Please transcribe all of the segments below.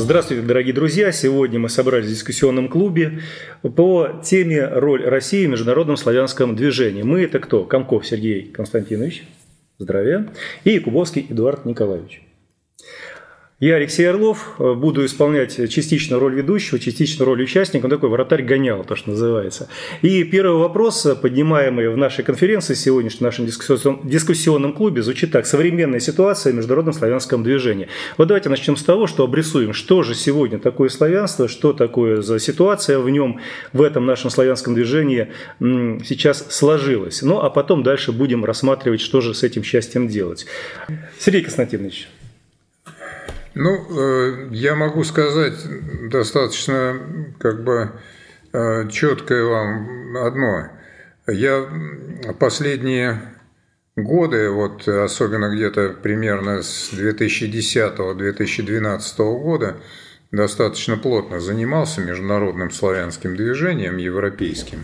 Здравствуйте, дорогие друзья! Сегодня мы собрались в дискуссионном клубе по теме «Роль России в международном славянском движении». Мы – это кто? Комков Сергей Константинович, здравия, и Якубовский Эдуард Николаевич. Я, Алексей Орлов, буду исполнять частично роль ведущего, частично роль участника, такой вратарь-гонял, то, что называется. И первый вопрос, поднимаемый в нашей конференции сегодняшнем, в нашем дискуссионном клубе, звучит так: современная ситуация в международном славянском движении. Вот давайте начнем с того, что обрисуем, что же сегодня такое славянство, что такое за ситуация в нем, в этом нашем славянском движении сейчас сложилась. Ну, а потом дальше будем рассматривать, что же с этим счастьем делать. Сергей Константинович. Я могу сказать достаточно четкое вам одно. Я последние годы, особенно где-то примерно с 2010-2012 года, достаточно плотно занимался международным славянским движением, европейским.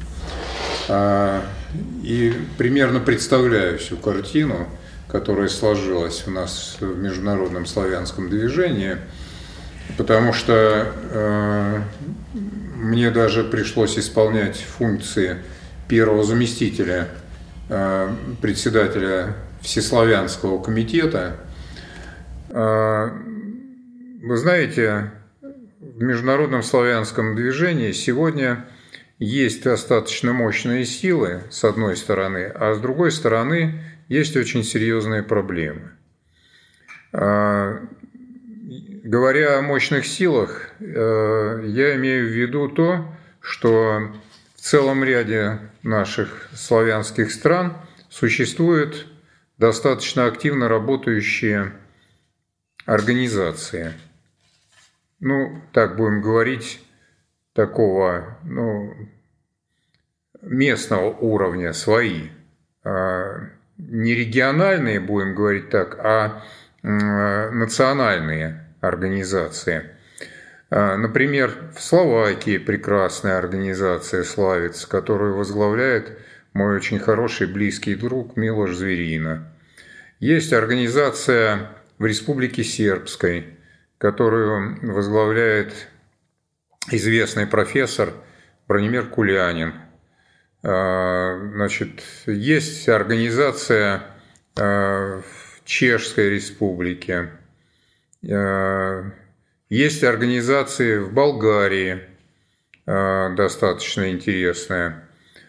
И примерно представляю всю картину, которая сложилась у нас в международном славянском движении, потому что мне даже пришлось исполнять функции первого заместителя председателя Всеславянского комитета. Вы знаете, в международном славянском движении сегодня есть достаточно мощные силы, с одной стороны, а с другой стороны есть очень серьезные проблемы. Говоря о мощных силах, я имею в виду то, что в целом ряде наших славянских стран существуют достаточно активно работающие организации. Так будем говорить, такого местного уровня, свои. Не региональные, будем говорить так, а национальные организации. Например, в Словакии прекрасная организация славится, которую возглавляет мой очень хороший близкий друг Милош Зверина. Есть организация в Республике Сербской, которую возглавляет известный профессор Бранимир Кулянин. Есть организация в Чешской Республике, есть организации в Болгарии, достаточно интересная.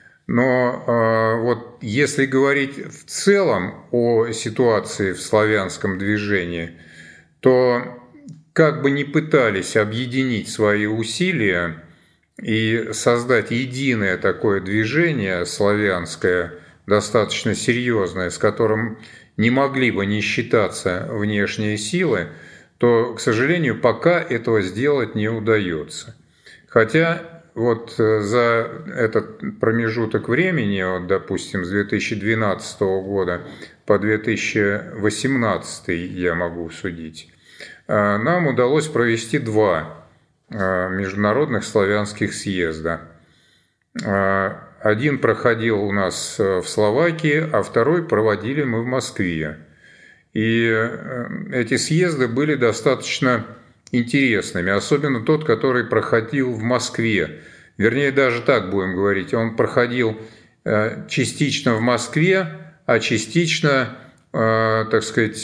Но если говорить в целом о ситуации в славянском движении, то как бы ни пытались объединить свои усилия и создать единое такое движение славянское, достаточно серьезное, с которым не могли бы не считаться внешние силы, то, к сожалению, пока этого сделать не удается. Хотя за этот промежуток времени, допустим, с 2012 года по 2018 я могу судить, нам удалось провести 2 международных славянских съезда. Один проходил у нас в Словакии, а второй проводили мы в Москве. И эти съезды были достаточно интересными, особенно тот, который проходил в Москве. Вернее, даже так будем говорить, он проходил частично в Москве, а частично, в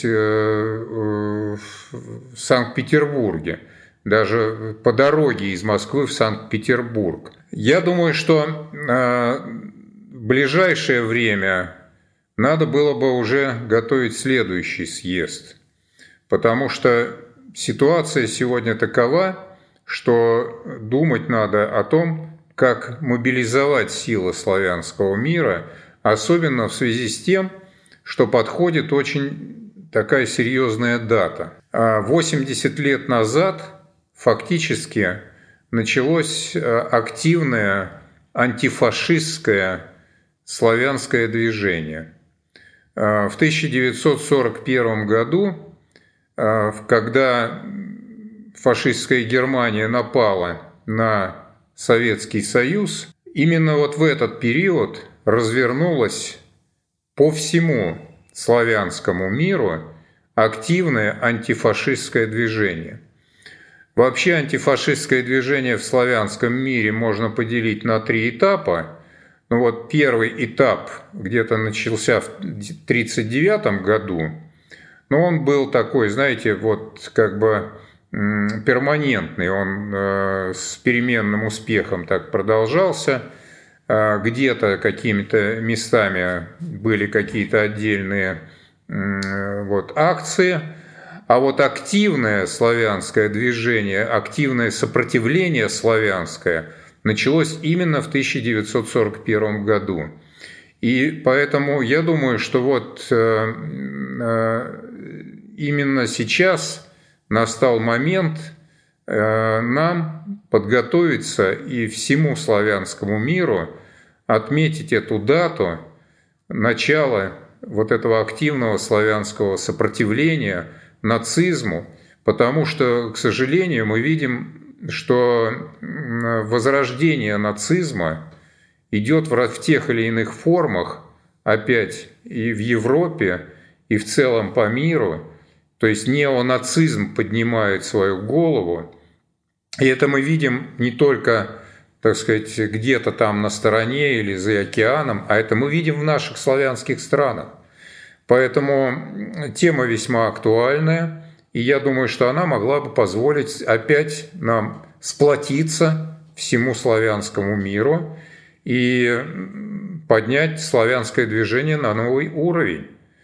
Санкт-Петербурге. Даже по дороге из Москвы в Санкт-Петербург. Я думаю, что в ближайшее время надо было бы уже готовить следующий съезд, потому что ситуация сегодня такова, что думать надо о том, как мобилизовать силы славянского мира, особенно в связи с тем, что подходит очень такая серьезная дата. 80 лет назад фактически началось активное антифашистское славянское движение. В 1941 году, когда фашистская Германия напала на Советский Союз, именно в этот период развернулось по всему славянскому миру активное антифашистское движение. Вообще антифашистское движение в славянском мире можно поделить на 3 этапа. Ну вот первый этап где-то начался в 1939 году, но он был такой, знаете, вот как бы перманентный, он с переменным успехом так продолжался. Где-то какими-то местами были какие-то отдельные вот акции, а вот активное славянское движение, активное сопротивление славянское началось именно в 1941 году. И поэтому я думаю, что вот именно сейчас настал момент нам подготовиться и всему славянскому миру отметить эту дату начала вот этого активного славянского сопротивления нацизму, потому что, к сожалению, мы видим, что возрождение нацизма идет в тех или иных формах опять и в Европе, и в целом по миру. То есть неонацизм поднимает свою голову, и это мы видим не только, так сказать, где-то там на стороне или за океаном, а это мы видим в наших славянских странах. Поэтому тема весьма актуальная, и я думаю, что она могла бы позволить опять нам сплотиться всему славянскому миру и поднять славянское движение на новый уровень.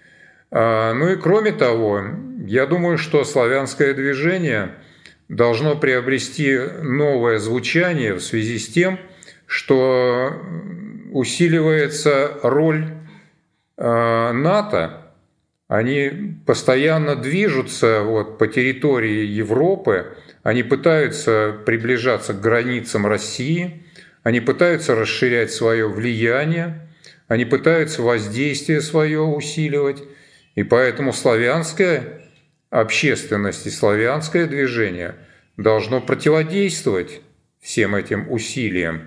Ну и кроме того, я думаю, что славянское движение должно приобрести новое звучание в связи с тем, что усиливается роль НАТО. Они постоянно движутся вот по территории Европы, они пытаются приближаться к границам России, они пытаются расширять свое влияние, они пытаются воздействие свое усиливать. И поэтому славянская общественность и славянское движение должно противодействовать всем этим усилиям.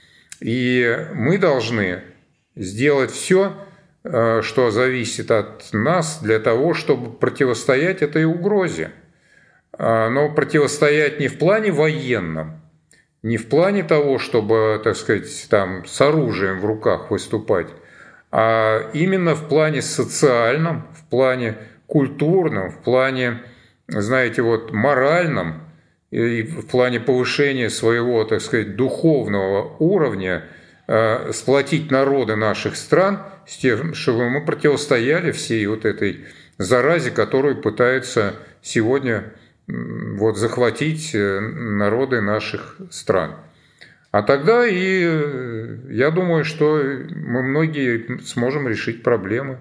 И мы должны сделать все, что зависит от нас, для того, чтобы противостоять этой угрозе. Но противостоять не в плане военном, не в плане того, чтобы, так сказать, там с оружием в руках выступать, а именно в плане социальном, в плане культурном, в плане, знаете, вот моральном и в плане повышения своего, так сказать, духовного уровня, сплотить народы наших стран с тем, чтобы мы противостояли всей вот этой заразе, которую пытаются сегодня вот захватить народы наших стран. А тогда и я думаю, что мы многие сможем решить проблемы.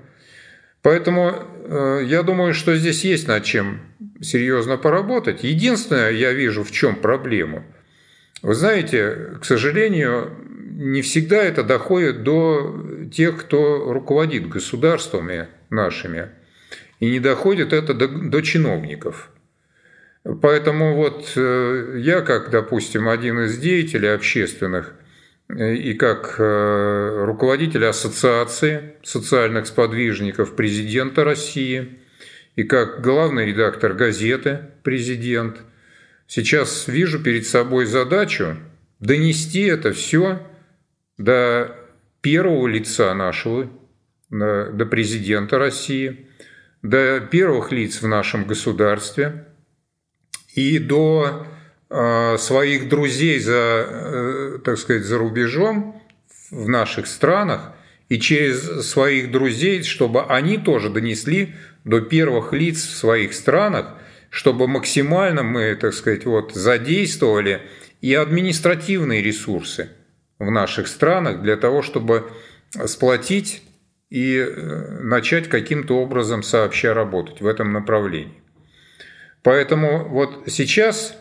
Поэтому я думаю, что здесь есть над чем серьезно поработать. Единственное, я вижу, в чем проблема. Вы знаете, к сожалению, не всегда это доходит до тех, кто руководит государствами нашими, и не доходит это до чиновников. Поэтому вот я, как, допустим, один из деятелей общественных и как руководитель ассоциации социальных сподвижников президента России, и как главный редактор газеты «Президент», сейчас вижу перед собой задачу донести это все до первого лица нашего, до президента России, до первых лиц в нашем государстве и до своих друзей так сказать, за рубежом, в наших странах, и через своих друзей, чтобы они тоже донесли до первых лиц в своих странах, чтобы максимально мы, так сказать, вот, задействовали и административные ресурсы в наших странах для того, чтобы сплотить и начать каким-то образом сообща работать в этом направлении. Поэтому вот сейчас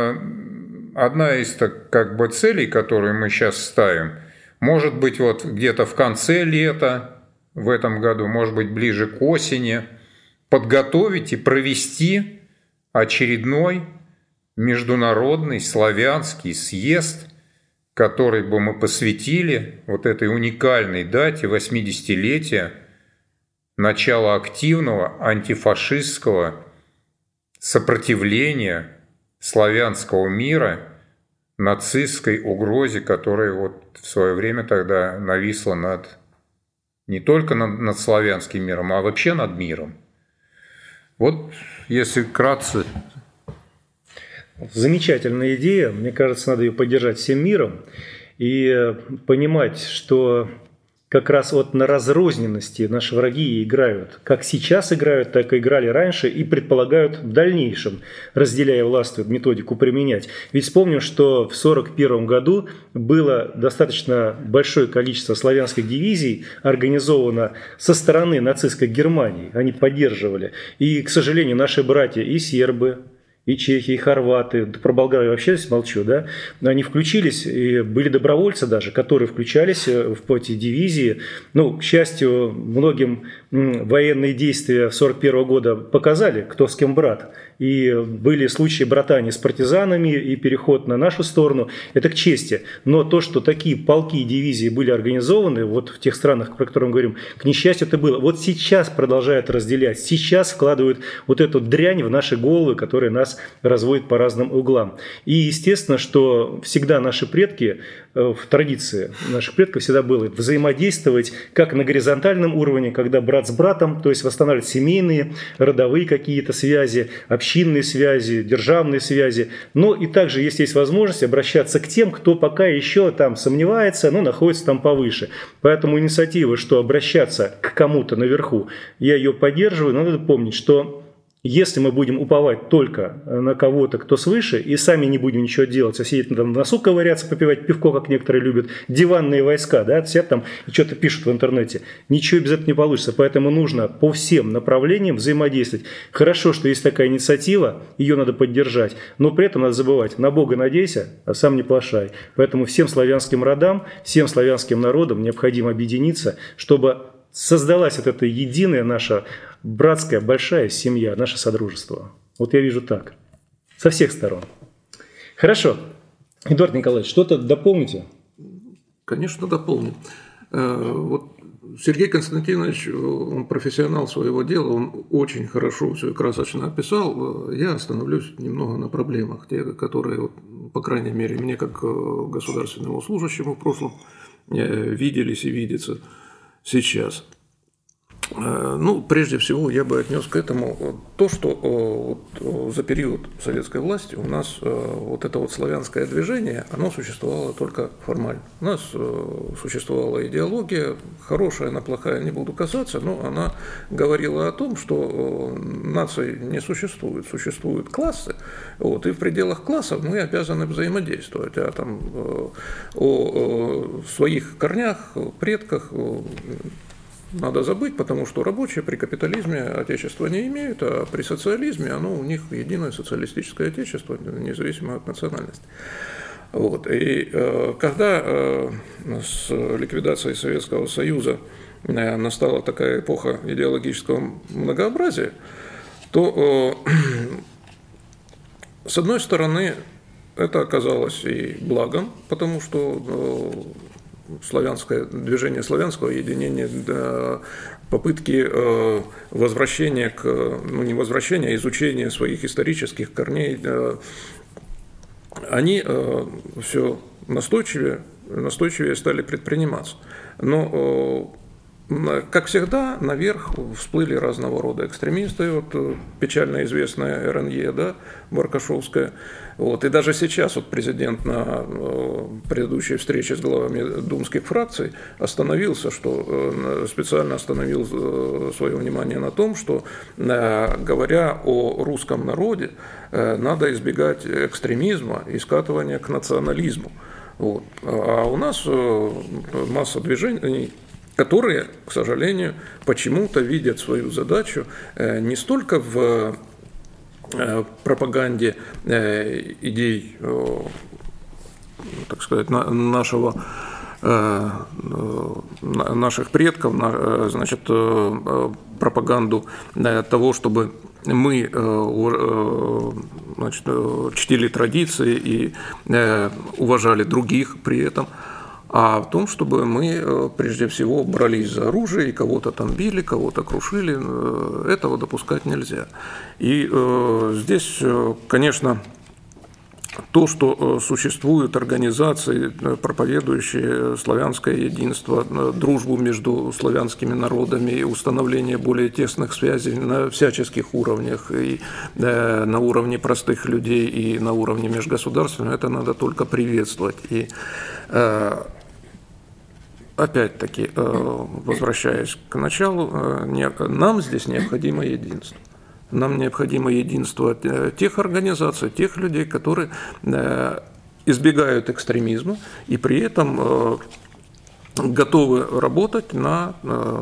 одна из как бы целей, которые мы сейчас ставим, может быть вот где-то в конце лета в этом году, может быть ближе к осени, подготовить и провести очередной международный славянский съезд, который бы мы посвятили вот этой уникальной дате 80-летия начала активного антифашистского сопротивления славянского мира нацистской угрозе, которая вот в свое время тогда нависла не только над славянским миром, а вообще над миром. Вот, если вкратце. Замечательная идея. Мне кажется, надо ее поддержать всем миром и понимать, что как раз вот на разрозненности наши враги играют. Как сейчас играют, так и играли раньше и предполагают в дальнейшем, разделяя власть, методику применять. Ведь вспомним, что в 1941 году было достаточно большое количество славянских дивизий организовано со стороны нацистской Германии. Они поддерживали. И, к сожалению, наши братья и сербы, и чехи, и хорваты, про Болгарию вообще молчу, да, они включились, и были добровольцы даже, которые включались в эти дивизии. Ну, к счастью, многим военные действия 1941 года показали, кто с кем брат. И были случаи братания с партизанами и переход на нашу сторону. Это к чести. Но то, что такие полки и дивизии были организованы вот в тех странах, про которые мы говорим, к несчастью это было. Вот сейчас продолжают разделять. Сейчас вкладывают вот эту дрянь в наши головы, которая нас разводит по разным углам. И естественно, что всегда наши предки, в традиции наших предков всегда было взаимодействовать как на горизонтальном уровне, когда брат с братом, то есть восстанавливать семейные, родовые какие-то связи, общинные связи, державные связи. Но и также, если есть возможность, обращаться к тем, кто пока еще там сомневается, но находится там повыше. Поэтому инициатива, что обращаться к кому-то наверху, я ее поддерживаю, но надо помнить, что если мы будем уповать только на кого-то, кто свыше, и сами не будем ничего делать, а сидеть там в носу ковыряться, попивать пивко, как некоторые любят, диванные войска, да, сидят там и что-то пишут в интернете, ничего без этого не получится. Поэтому нужно по всем направлениям взаимодействовать. Хорошо, что есть такая инициатива, ее надо поддержать, но при этом надо забывать, на Бога надейся, а сам не плашай. Поэтому всем славянским родам, всем славянским народам необходимо объединиться, чтобы создалась вот эта единая наша братская большая семья, наше содружество. Вот я вижу так. Со всех сторон. Хорошо. Эдуард Николаевич, что-то дополните? Конечно, дополню. Вот Сергей Константинович, он профессионал своего дела, он очень хорошо все и красочно описал. Я остановлюсь немного на проблемах, те, которые, вот, по крайней мере, мне как государственному служащему в прошлом виделись и видятся сейчас. Ну, прежде всего, я бы отнес к этому то, что вот за период советской власти у нас вот это вот славянское движение, оно существовало только формально. У нас существовала идеология, хорошая, она плохая, не буду касаться, но она говорила о том, что наций не существует, существуют классы, вот, и в пределах классов мы обязаны взаимодействовать, а там о своих корнях, предках надо забыть, потому что рабочие при капитализме отечества не имеют, а при социализме оно у них единое социалистическое отечество, независимо от национальности. Вот. И когда с ликвидацией Советского Союза настала такая эпоха идеологического многообразия, то с одной стороны это оказалось и благом, потому что славянское движение славянского единения, попытки возвращения ну не возвращения, а изучения своих исторических корней, они все настойчивее стали предприниматься. Но, как всегда, наверх всплыли разного рода экстремисты, вот печально известная РНЕ, да, Баркашовская. Вот. И даже сейчас вот президент на предыдущей встрече с главами думских фракций специально остановил свое внимание на том, что, говоря о русском народе, надо избегать экстремизма и скатывания к национализму. Вот. А у нас масса движений, которые, к сожалению, почему-то видят свою задачу не столько в пропаганде идей, так сказать, наших предков, значит, пропаганду того, чтобы мы, значит, чтили традиции и уважали других при этом, а в том, чтобы мы прежде всего брались за оружие и кого-то там били, кого-то крушили. Этого допускать нельзя. И здесь, конечно, то, что существуют организации, проповедующие славянское единство, дружбу между славянскими народами, установление более тесных связей на всяческих уровнях, и на уровне простых людей, и на уровне межгосударственном, это надо только приветствовать. И опять-таки, возвращаясь к началу, нам здесь необходимо единство. Нам необходимо единство тех организаций, тех людей, которые избегают экстремизма и при этом готовы работать на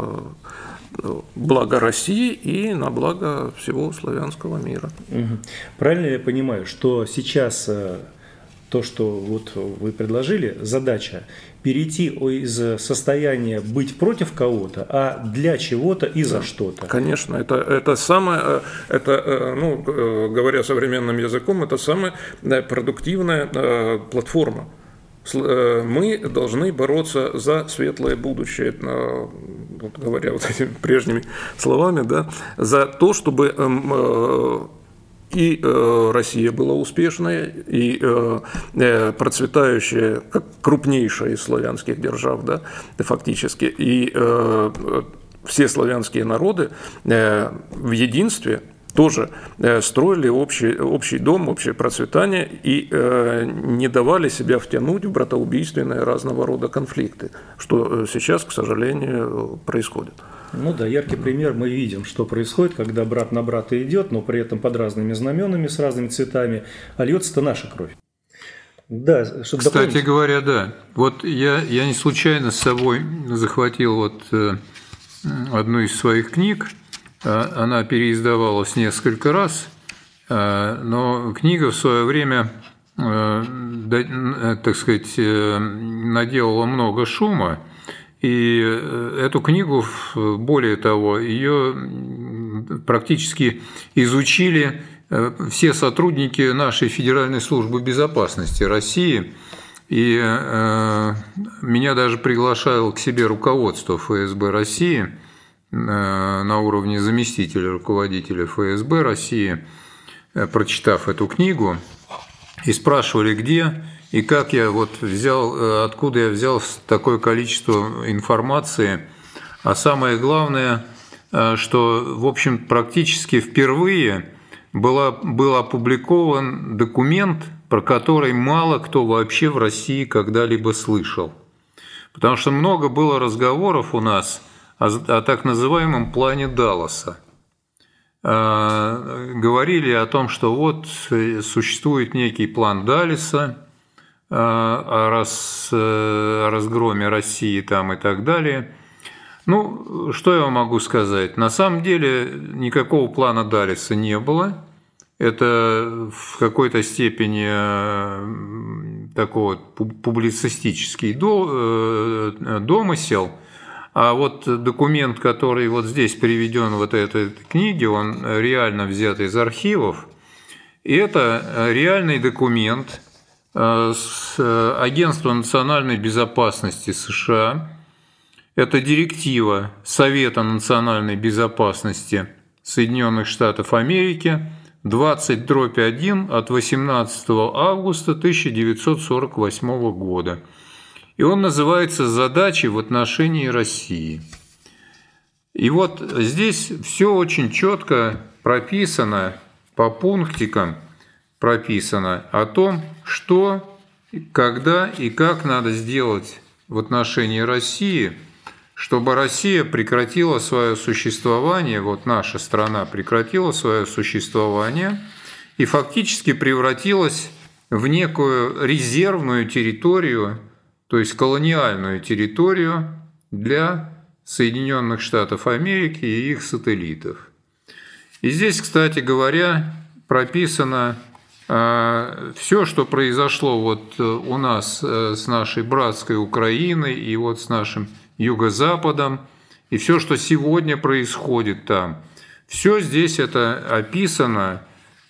благо России и на благо всего славянского мира. Правильно я понимаю, что сейчас то, что вот вы предложили, задача перейти из состояния быть против кого-то, а для чего-то и за что-то. Конечно, это самое, говоря современным языком, это самая продуктивная платформа. Мы должны бороться за светлое будущее, говоря вот этими прежними словами, да, за то, чтобы и Россия была успешная, и процветающая, как крупнейшая из славянских держав, да, фактически, и все славянские народы в единстве тоже строили общий дом, общее процветание и не давали себя втянуть в братоубийственные разного рода конфликты, что сейчас, к сожалению, происходит. Ну да, яркий пример мы видим, что происходит, когда брат на брата идет, но при этом под разными знаменами, с разными цветами, а льется-то наша кровь. Да, кстати говоря, да. Вот я не случайно с собой захватил вот одну из своих книг. Она переиздавалась несколько раз, но книга в свое время, так сказать, наделала много шума. И эту книгу, более того, ее практически изучили все сотрудники нашей Федеральной службы безопасности России. И меня даже приглашало к себе руководство ФСБ России на уровне заместителя руководителя ФСБ России, прочитав эту книгу, и спрашивали, где и как я вот взял, откуда я взял такое количество информации. А самое главное, что, в общем, практически впервые был опубликован документ, про который мало кто вообще в России когда-либо слышал. Потому что много было разговоров у нас о так называемом плане Далласа. Говорили о том, что вот существует некий план Далласа, о разгроме России там и так далее. Ну, что я вам могу сказать? На самом деле никакого плана Далласа не было. Это в какой-то степени такой публицистический домысел. А вот документ, который вот здесь приведен в этой книге, он реально взят из архивов. И это реальный документ с Агентства национальной безопасности США. Это директива Совета национальной безопасности Соединенных Штатов Америки 20/1 от 18 августа 1948 года. И он называется «Задачи в отношении России». И вот здесь все очень четко прописано, по пунктикам прописано о том, что, когда и как надо сделать в отношении России, чтобы Россия прекратила свое существование, вот наша страна прекратила свое существование и фактически превратилась в некую резервную территорию, то есть колониальную территорию для Соединенных Штатов Америки и их сателлитов. И здесь, кстати говоря, прописано все, что произошло вот у нас с нашей братской Украиной и вот с нашим Юго-Западом, и все, что сегодня происходит там. Все здесь это описано,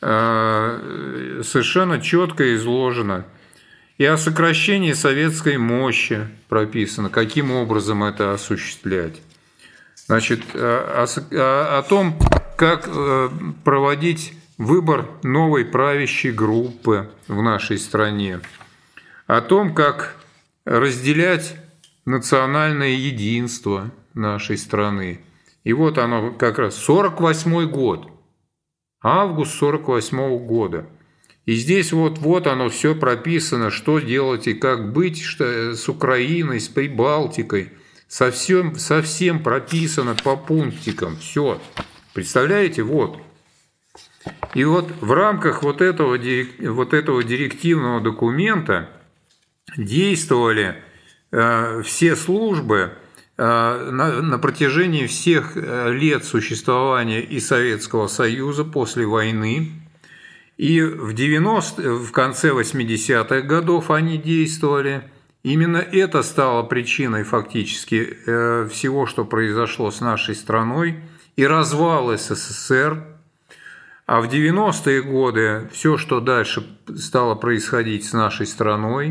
совершенно четко изложено. И о сокращении советской мощи прописано, каким образом это осуществлять. Значит, о том, как проводить выбор новой правящей группы в нашей стране, о том, как разделять национальное единство нашей страны. И вот оно как раз 48-й год, август 48-го года. И здесь вот оно все прописано, что делать и как быть с Украиной, с Прибалтикой. Совсем прописано по пунктикам. Все. Представляете? Вот. И вот в рамках вот этого директивного документа действовали все службы на протяжении всех лет существования и Советского Союза после войны. И в конце 80-х годов они действовали. Именно это стало причиной фактически всего, что произошло с нашей страной, и развал СССР. А в 90-е годы все, что дальше стало происходить с нашей страной.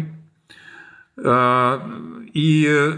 И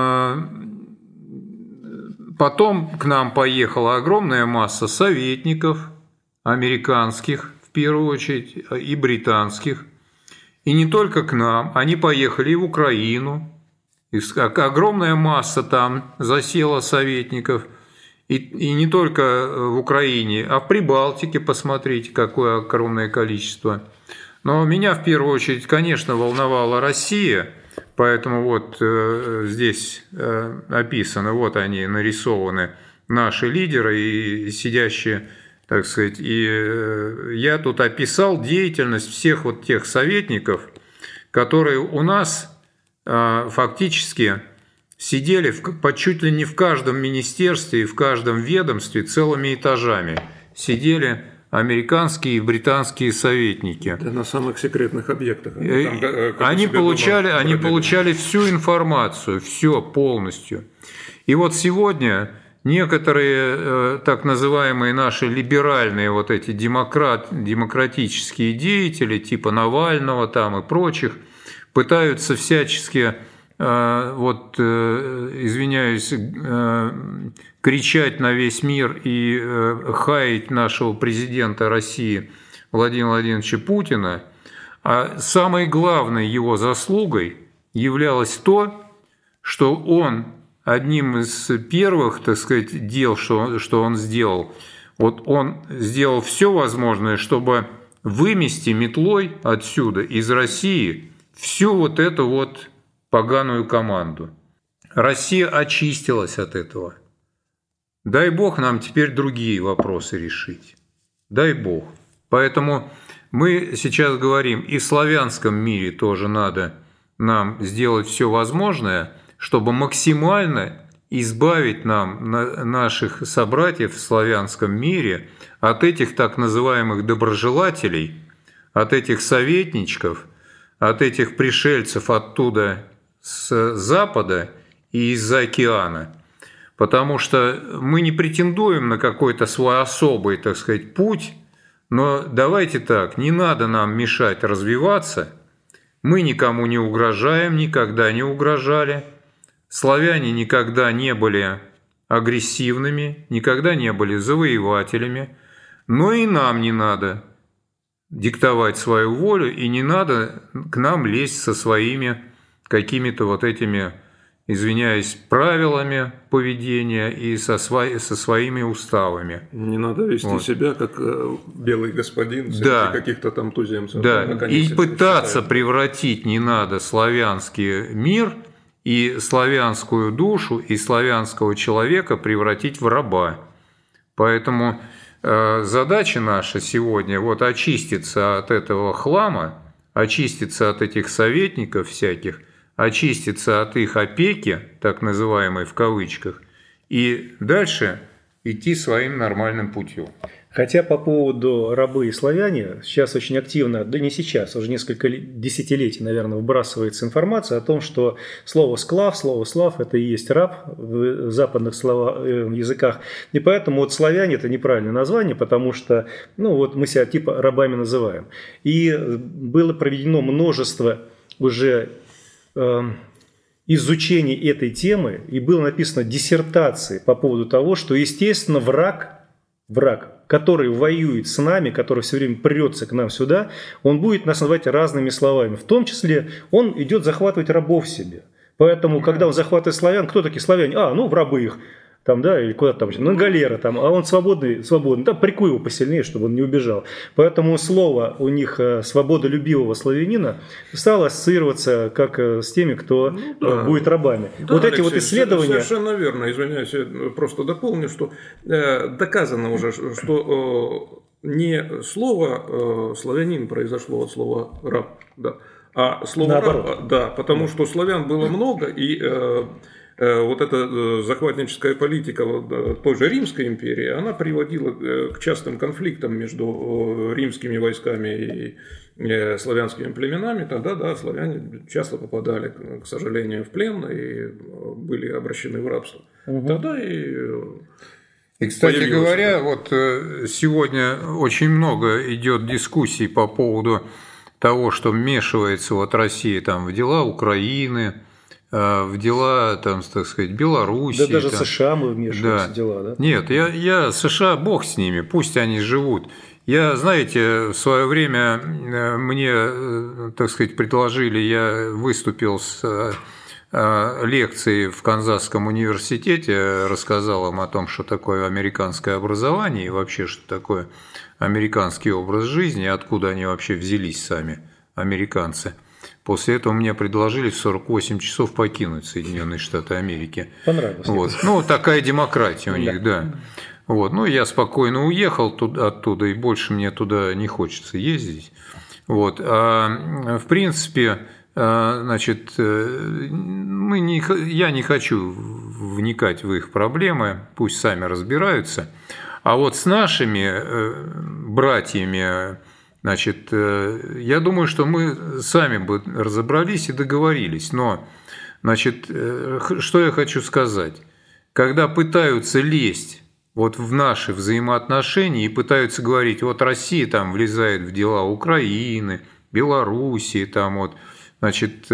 потом к нам поехала огромная масса советников, американских, в первую очередь, и британских. И не только к нам, они поехали и в Украину. И огромная масса там засела советников. И не только в Украине, а в Прибалтике, посмотрите, какое огромное количество. Но меня в первую очередь, конечно, волновала Россия. Поэтому вот здесь описано, вот они нарисованы, наши лидеры и сидящие, так сказать, и я тут описал деятельность всех вот тех советников, которые у нас фактически сидели чуть ли не в каждом министерстве и в каждом ведомстве целыми этажами. Сидели американские и британские советники. Да, на самых секретных объектах. Они получали всю информацию, все полностью. И вот сегодня некоторые так называемые наши либеральные вот эти демократические деятели, типа Навального там и прочих, пытаются всячески, извиняюсь, кричать на весь мир и хаять нашего президента России Владимира Владимировича Путина. А самой главной его заслугой являлось то, что он одним из первых, так сказать, дел, что он сделал, вот он сделал все возможное, чтобы вымести метлой отсюда, из России, всю вот эту вот поганую команду. Россия очистилась от этого. Дай Бог нам теперь другие вопросы решить. Дай Бог. Поэтому мы сейчас говорим, и в славянском мире тоже надо нам сделать все возможное, чтобы максимально избавить наших собратьев в славянском мире от этих так называемых доброжелателей, от этих советничков, от этих пришельцев оттуда с Запада и из-за океана. Потому что мы не претендуем на какой-то свой особый, так сказать, путь, но давайте так, не надо нам мешать развиваться. Мы никому не угрожаем, никогда не угрожали. Славяне никогда не были агрессивными, никогда не были завоевателями, но и нам не надо диктовать свою волю, и не надо к нам лезть со своими какими-то вот этими, извиняюсь, правилами поведения и со своими уставами. Не надо вести себя как белый господин среди каких-то там туземцев. Да, и пытаться превратить не надо славянский мир и славянскую душу, и славянского человека превратить в раба. Поэтому задача наша сегодня вот очиститься от этого хлама, очиститься от этих советников всяких, очиститься от их опеки, так называемой в кавычках, и дальше идти своим нормальным путем. Хотя по поводу рабы и славяне сейчас очень активно, да не сейчас, уже несколько десятилетий, наверное, выбрасывается информация о том, что слово «склав», слово «слав» – это и есть раб в западных языках. И поэтому вот славяне – это неправильное название, потому что мы себя типа рабами называем. И было проведено множество уже изучений этой темы, и было написано диссертации по поводу того, что, естественно, враг враг, который воюет с нами, который все время прется к нам сюда, он будет нас называть разными словами. В том числе он идет захватывать рабов себе. Поэтому, когда он захватывает славян, кто такие славяне? В рабы их. Там, да, или куда-то там, на галера, там, а он свободный, да, прикуй его посильнее, чтобы он не убежал. Поэтому слово у них свободолюбивого славянина стало ассоциироваться как с теми, кто будет рабами. Да, вот Алексей, эти вот исследования... Совершенно верно, извиняюсь, я просто дополню, что доказано уже, что не слово славянин произошло от слова раб, да, а слово раб, да, потому что славян было много, и вот эта захватническая политика той же Римской империи, она приводила к частым конфликтам между римскими войсками и славянскими племенами. Тогда, да, славяне часто попадали, к сожалению, в плен и были обращены в рабство. Тогда и, кстати говоря, вот сегодня очень много идет дискуссий по поводу того, что вмешивается вот Россия там в дела Украины, в дела, там, так сказать, Беларуси. Да даже там. США мы вмешиваемся в дела, да? Нет, я США, бог с ними, пусть они живут. Я, знаете, в свое время мне, так сказать, предложили, я выступил с лекцией в Канзасском университете, рассказал им о том, что такое американское образование и вообще, что такое американский образ жизни, откуда они вообще взялись сами, американцы. После этого мне предложили в 48 часов покинуть Соединенные Штаты Америки. Понравилось. Вот. Такая демократия у них, да. Вот. Я спокойно уехал оттуда, и больше мне туда не хочется ездить. Вот. В принципе, значит, я не хочу вникать в их проблемы, пусть сами разбираются. А вот с нашими братьями, значит, я думаю, что мы сами бы разобрались и договорились. Но, значит, что я хочу сказать? Когда пытаются лезть вот в наши взаимоотношения и пытаются говорить, вот Россия там влезает в дела Украины, Белоруссии, там вот, значит,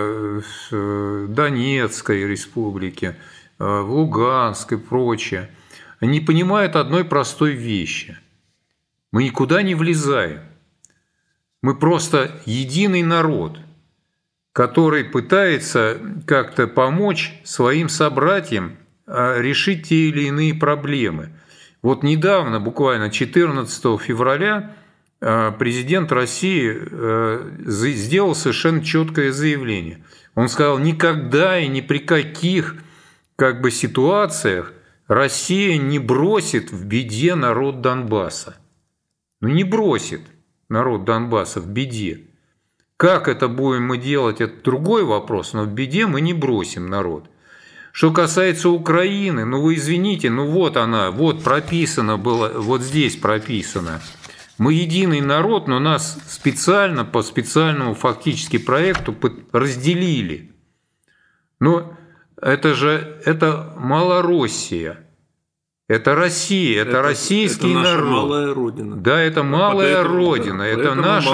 Донецкой республики, в Луганской и прочее, они понимают одной простой вещи. Мы никуда не влезаем. Мы просто единый народ, который пытается как-то помочь своим собратьям решить те или иные проблемы. Вот недавно, буквально 14 февраля, президент России сделал совершенно четкое заявление. Он сказал, никогда и ни при каких ситуациях Россия не бросит в беде народ Донбасса. Не бросит народ Донбасса в беде. Как это будем мы делать, это другой вопрос, но в беде мы не бросим народ. Что касается Украины, вы извините, вот она, вот прописано было, вот здесь прописано. Мы единый народ, но нас специально, по специальному фактически проекту разделили. Но это Малороссия. Это Россия, это российский народ. Это наша малая родина. Да, это малая родина. Это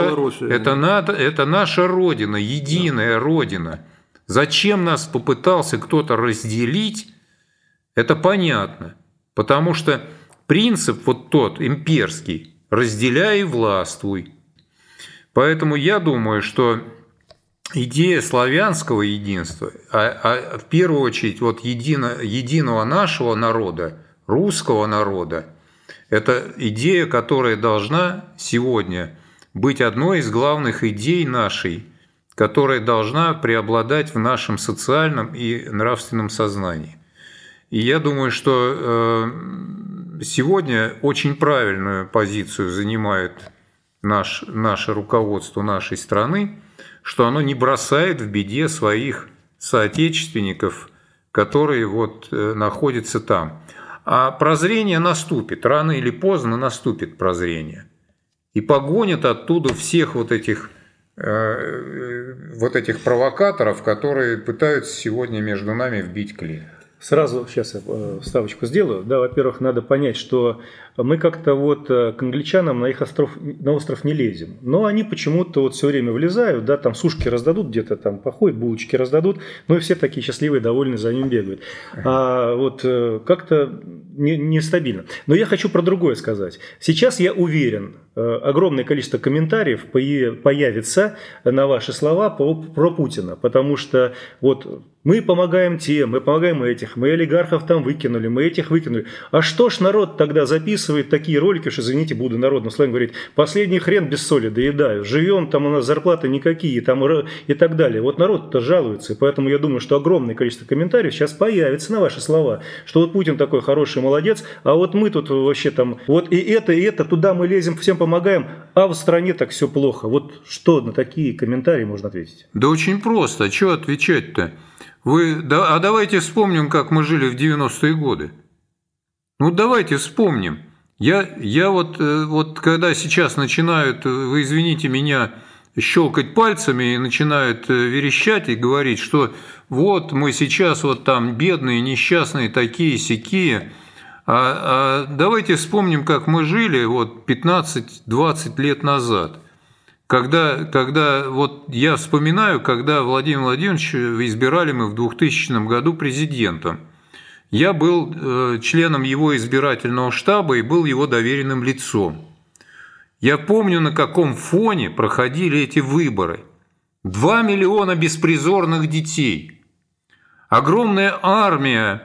наша родина, единая родина. Зачем нас попытался кто-то разделить, это понятно. Потому что принцип вот тот, имперский, разделяй и властвуй. Поэтому я думаю, что идея славянского единства, а в первую очередь вот единого нашего народа, русского народа, это идея, которая должна сегодня быть одной из главных идей нашей, которая должна преобладать в нашем социальном и нравственном сознании. И я думаю, что сегодня очень правильную позицию занимает наше руководство нашей страны, что оно не бросает в беде своих соотечественников, которые вот находятся там. А прозрение наступит, рано или поздно наступит прозрение. И погонят оттуда всех вот этих провокаторов, которые пытаются сегодня между нами вбить клин. Сразу сейчас я вставочку сделаю. Да, во-первых, надо понять, что мы как-то вот к англичанам на остров не лезем. Но они почему-то вот все время влезают, да, там сушки раздадут, где-то там походят, булочки раздадут, ну и все такие счастливые, довольные за ним бегают. А вот как-то нестабильно. Но я хочу про другое сказать. Сейчас я уверен, огромное количество комментариев появится на ваши слова про Путина, потому что вот мы помогаем тем, мы помогаем этих, мы олигархов там выкинули, мы этих выкинули. А что ж народ тогда записывает такие ролики, что, извините, буду народным сленгом говорить, последний хрен без соли доедаю, живем, там у нас зарплаты никакие, там и так далее. Вот народ-то жалуется, и поэтому я думаю, что огромное количество комментариев сейчас появится на ваши слова, что вот Путин такой хороший молодец, а вот мы тут вообще там, вот и это, туда мы лезем, всем помогаем, а в стране так все плохо. Вот что на такие комментарии можно ответить? Да очень просто, что отвечать-то? А давайте вспомним, как мы жили в 90-е годы. Ну, давайте вспомним. Я вот когда сейчас начинают, вы извините меня, щелкать пальцами и начинают верещать и говорить, что вот мы сейчас вот там бедные, несчастные, такие-сякие. А давайте вспомним, как мы жили вот 15-20 лет назад. Когда вот я вспоминаю, когда Владимира Владимировича избирали мы в 2000 году президентом. Я был членом его избирательного штаба и был его доверенным лицом. Я помню, на каком фоне проходили эти выборы. 2 миллиона беспризорных детей. Огромная армия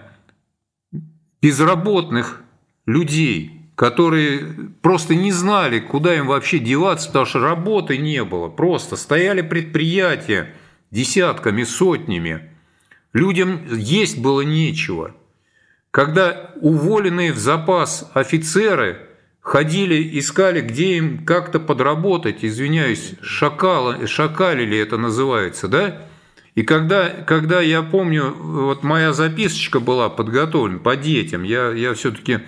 безработных людей, которые просто не знали, куда им вообще деваться, потому что работы не было. Просто стояли предприятия десятками, сотнями. Людям есть было нечего. Когда уволенные в запас офицеры ходили, искали, где им как-то подработать, извиняюсь, шакалили это называется, да? И когда я помню, вот моя записочка была подготовлена по детям, я все-таки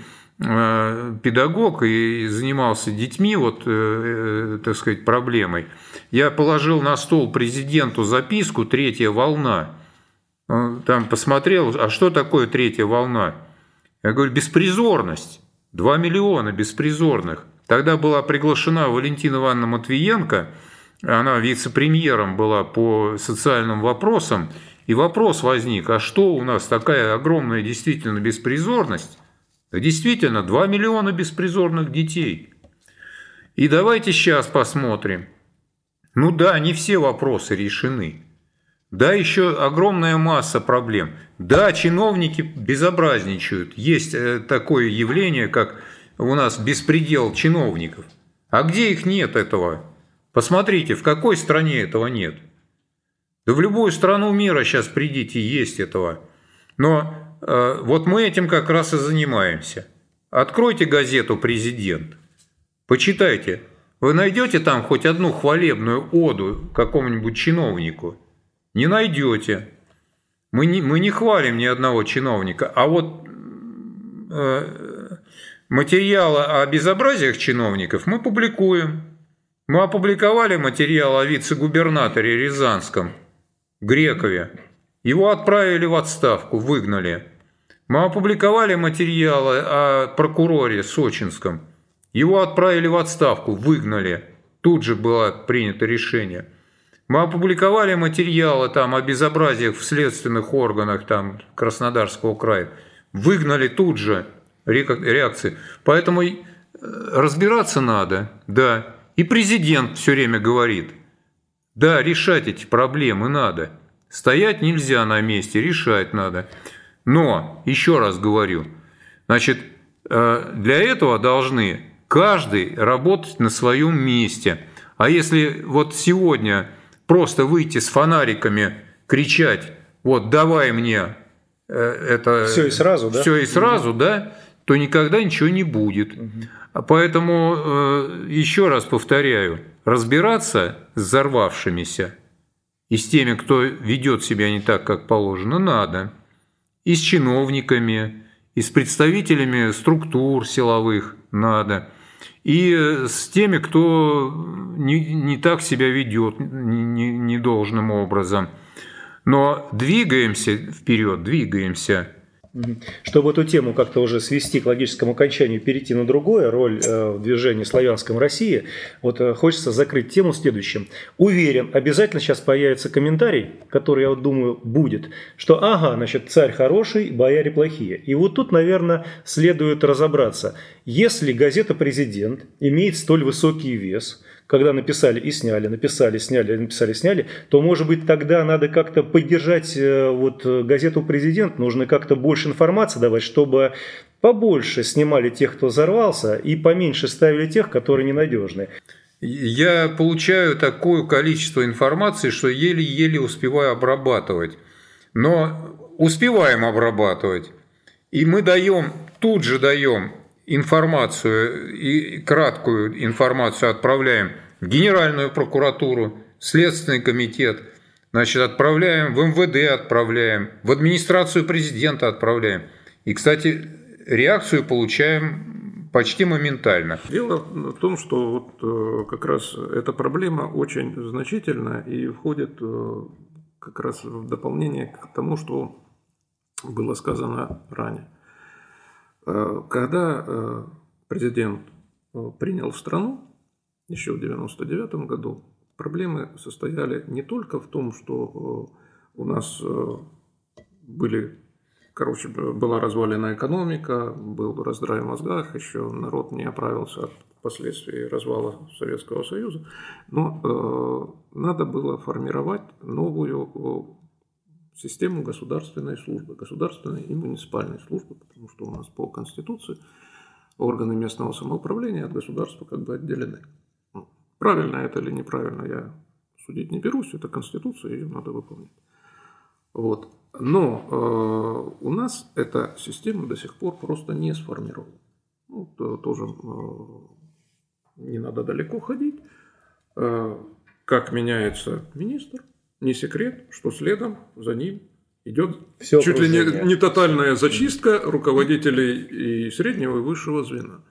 педагог и занимался детьми, вот, так сказать, проблемой. Я положил на стол президенту записку «Третья волна». Там посмотрел, а что такое третья волна? Я говорю, беспризорность. 2 миллиона беспризорных. Тогда была приглашена Валентина Ивановна Матвиенко, она вице-премьером была по социальным вопросам, и вопрос возник, а что у нас такая огромная действительно беспризорность? Да действительно, 2 миллиона беспризорных детей. И давайте сейчас посмотрим. Ну да, не все вопросы решены. Да, еще огромная масса проблем. Да, чиновники безобразничают. Есть такое явление, как у нас беспредел чиновников. А где их нет этого? Посмотрите, в какой стране этого нет? Да в любую страну мира сейчас придите, есть этого. Но вот мы этим как раз и занимаемся. Откройте газету «Президент», почитайте. Вы найдете там хоть одну хвалебную оду какому-нибудь чиновнику? Не найдете. Мы не хвалим ни одного чиновника. А вот материалы о безобразиях чиновников мы публикуем. Мы опубликовали материал о вице-губернаторе Рязанском, Грекове. Его отправили в отставку, выгнали. Мы опубликовали материалы о прокуроре Сочинском. Его отправили в отставку, выгнали. Тут же было принято решение. Мы опубликовали материалы там, о безобразиях в следственных органах там, Краснодарского края. Выгнали тут же реакции. Поэтому разбираться надо, да. И президент все время говорит, да, решать эти проблемы надо. Стоять нельзя на месте, решать надо. Но, еще раз говорю, значит, для этого должны каждый работать на своем месте. А если вот сегодня просто выйти с фонариками, кричать, вот давай мне это... Все и сразу, да? Все и сразу, да, то никогда ничего не будет. Поэтому, еще раз повторяю, разбираться с взорвавшимися и с теми, кто ведет себя не так, как положено, надо. И с чиновниками, и с представителями структур силовых надо. И с теми, кто не так себя ведет недолжным образом. Но двигаемся вперед, двигаемся. Чтобы эту тему как-то уже свести к логическому окончанию, перейти на другое, роль в движении славянском России, вот хочется закрыть тему следующим. Уверен, обязательно сейчас появится комментарий, который, я вот думаю, будет, что ага, значит, царь хороший, бояре плохие. И вот тут, наверное, следует разобраться. Если газета «Президент» имеет столь высокий вес, когда написали и сняли, написали, сняли, написали, сняли, то, может быть, тогда надо как-то поддержать вот газету «Президент», нужно как-то больше информации давать, чтобы побольше снимали тех, кто взорвался, и поменьше ставили тех, которые ненадежны. Я получаю такое количество информации, что еле-еле успеваю обрабатывать. Но успеваем обрабатывать. И мы тут же даем информацию и краткую информацию отправляем в Генеральную прокуратуру, Следственный комитет, значит, отправляем в МВД, отправляем в администрацию президента, отправляем. И, кстати, реакцию получаем почти моментально. Дело в том, что вот как раз эта проблема очень значительна и входит как раз в дополнение к тому, что было сказано ранее. Когда президент принял страну еще в 1999 году, проблемы состояли не только в том, что у нас была развалена экономика, был раздрай в мозгах, еще народ не оправился от последствий развала Советского Союза, но надо было формировать новую систему государственной службы, государственной и муниципальной службы, потому что у нас по Конституции органы местного самоуправления от государства как бы отделены. Правильно это или неправильно, я судить не берусь, это Конституция, ее надо выполнять. Вот. Но у нас эта система до сих пор просто не сформирована. Тоже не надо далеко ходить. Как меняется министр, не секрет, что следом за ним идет все чуть ли не тотальная зачистка руководителей и среднего, и высшего звена.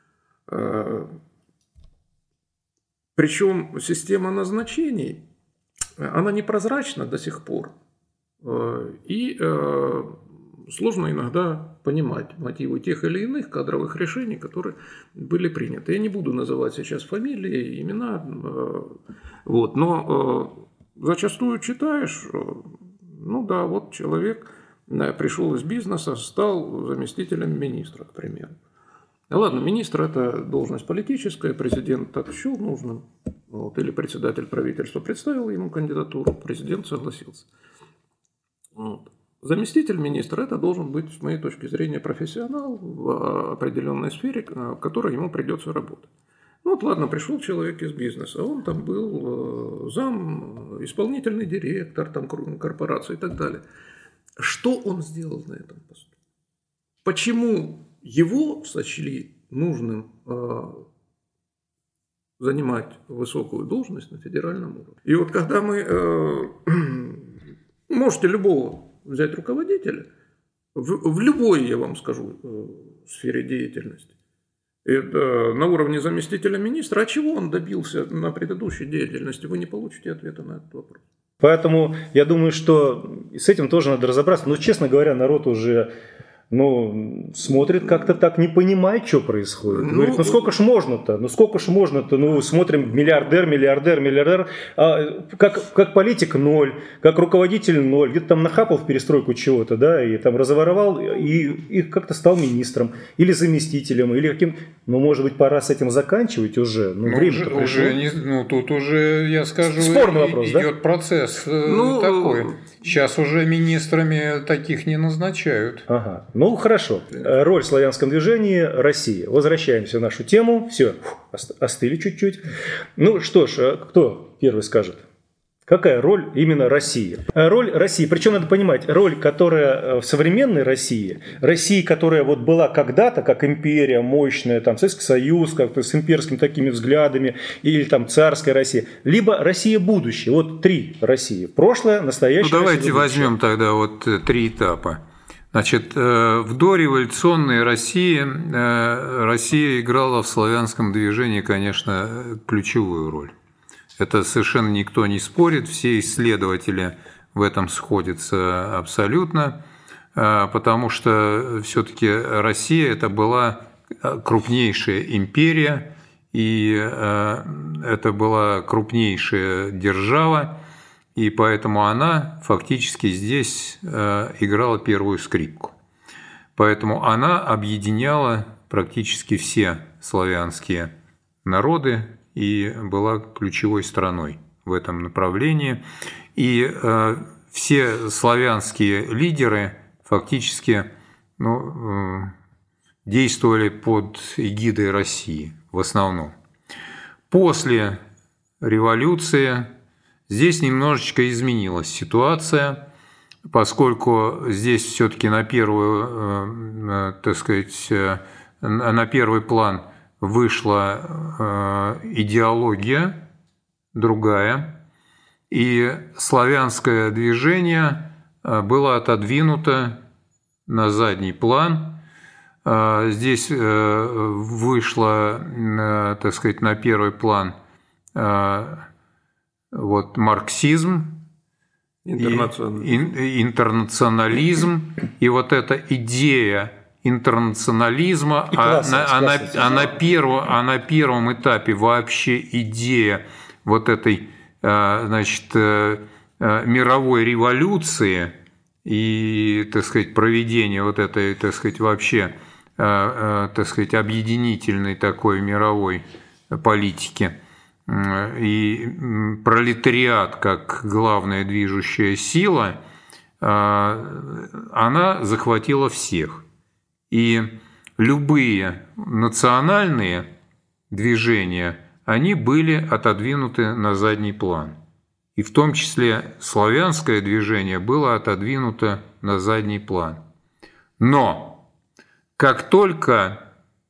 Причем система назначений, она непрозрачна до сих пор. И сложно иногда понимать мотивы тех или иных кадровых решений, которые были приняты. Я не буду называть сейчас фамилии, имена, вот, но зачастую читаешь, ну да, вот человек пришел из бизнеса, стал заместителем министра, к примеру. Ладно, министр – это должность политическая, президент так счел нужным, вот, или председатель правительства представил ему кандидатуру, президент согласился. Вот. Заместитель министра – это должен быть, с моей точки зрения, профессионал в определенной сфере, в которой ему придется работать. Ну вот ладно, пришел человек из бизнеса, он там был зам, исполнительный директор там, корпорации и так далее. Что он сделал на этом посту? Почему его сочли нужным занимать высокую должность на федеральном уровне? И вот когда мы... Можете любого взять руководителя в любой, я вам скажу, сфере деятельности. Это на уровне заместителя министра. А чего он добился на предыдущей деятельности? Вы не получите ответа на этот вопрос. Поэтому я думаю, что с этим тоже надо разобраться. Но, честно говоря, народ уже смотрит как-то так, не понимает, что происходит. Говорит, сколько ж можно-то? Сколько ж можно-то? Смотрим, миллиардер. А как политик ноль, как руководитель ноль. Где-то там нахапал в перестройку чего-то, да, и там разворовал, и как-то стал министром, или заместителем, или каким. Может быть, пора с этим заканчивать уже. Тут уже, я скажу, спорный вопрос, идет процесс такой. Сейчас уже министрами таких не назначают. Ага. Хорошо. Роль в славянском движении России. Возвращаемся в нашу тему. Все, остыли чуть-чуть. Что ж, кто первый скажет? Какая роль именно России? Роль России, причем надо понимать, роль, которая в современной России, которая вот была когда-то, как империя мощная, там Советский Союз, как-то с имперскими такими взглядами, или там царская Россия, либо Россия будущее. Вот три России. Прошлое, настоящее. Давайте возьмем тогда вот три этапа. Значит, в дореволюционной России Россия играла в славянском движении, конечно, ключевую роль. Это совершенно никто не спорит, все исследователи в этом сходятся абсолютно. потому что все-таки Россия это была крупнейшая империя, и это была крупнейшая держава, и поэтому она фактически здесь играла первую скрипку. Поэтому она объединяла практически все славянские народы и была ключевой страной в этом направлении. И все славянские лидеры фактически действовали под эгидой России в основном. После революции здесь немножечко изменилась ситуация, поскольку здесь все-таки на первую, так сказать, на первый план вышла идеология другая, и славянское движение было отодвинуто на задний план. Здесь вышло, так сказать, на первый план марксизм, интернационализм, и вот эта идея интернационализма, на первом этапе вообще идея вот этой, значит, мировой революции и, так сказать, проведения вот этой, так сказать, вообще, так сказать, объединительной такой мировой политики, и пролетариат как главная движущая сила, она захватила всех. И любые национальные движения, они были отодвинуты на задний план. И в том числе славянское движение было отодвинуто на задний план. Но как только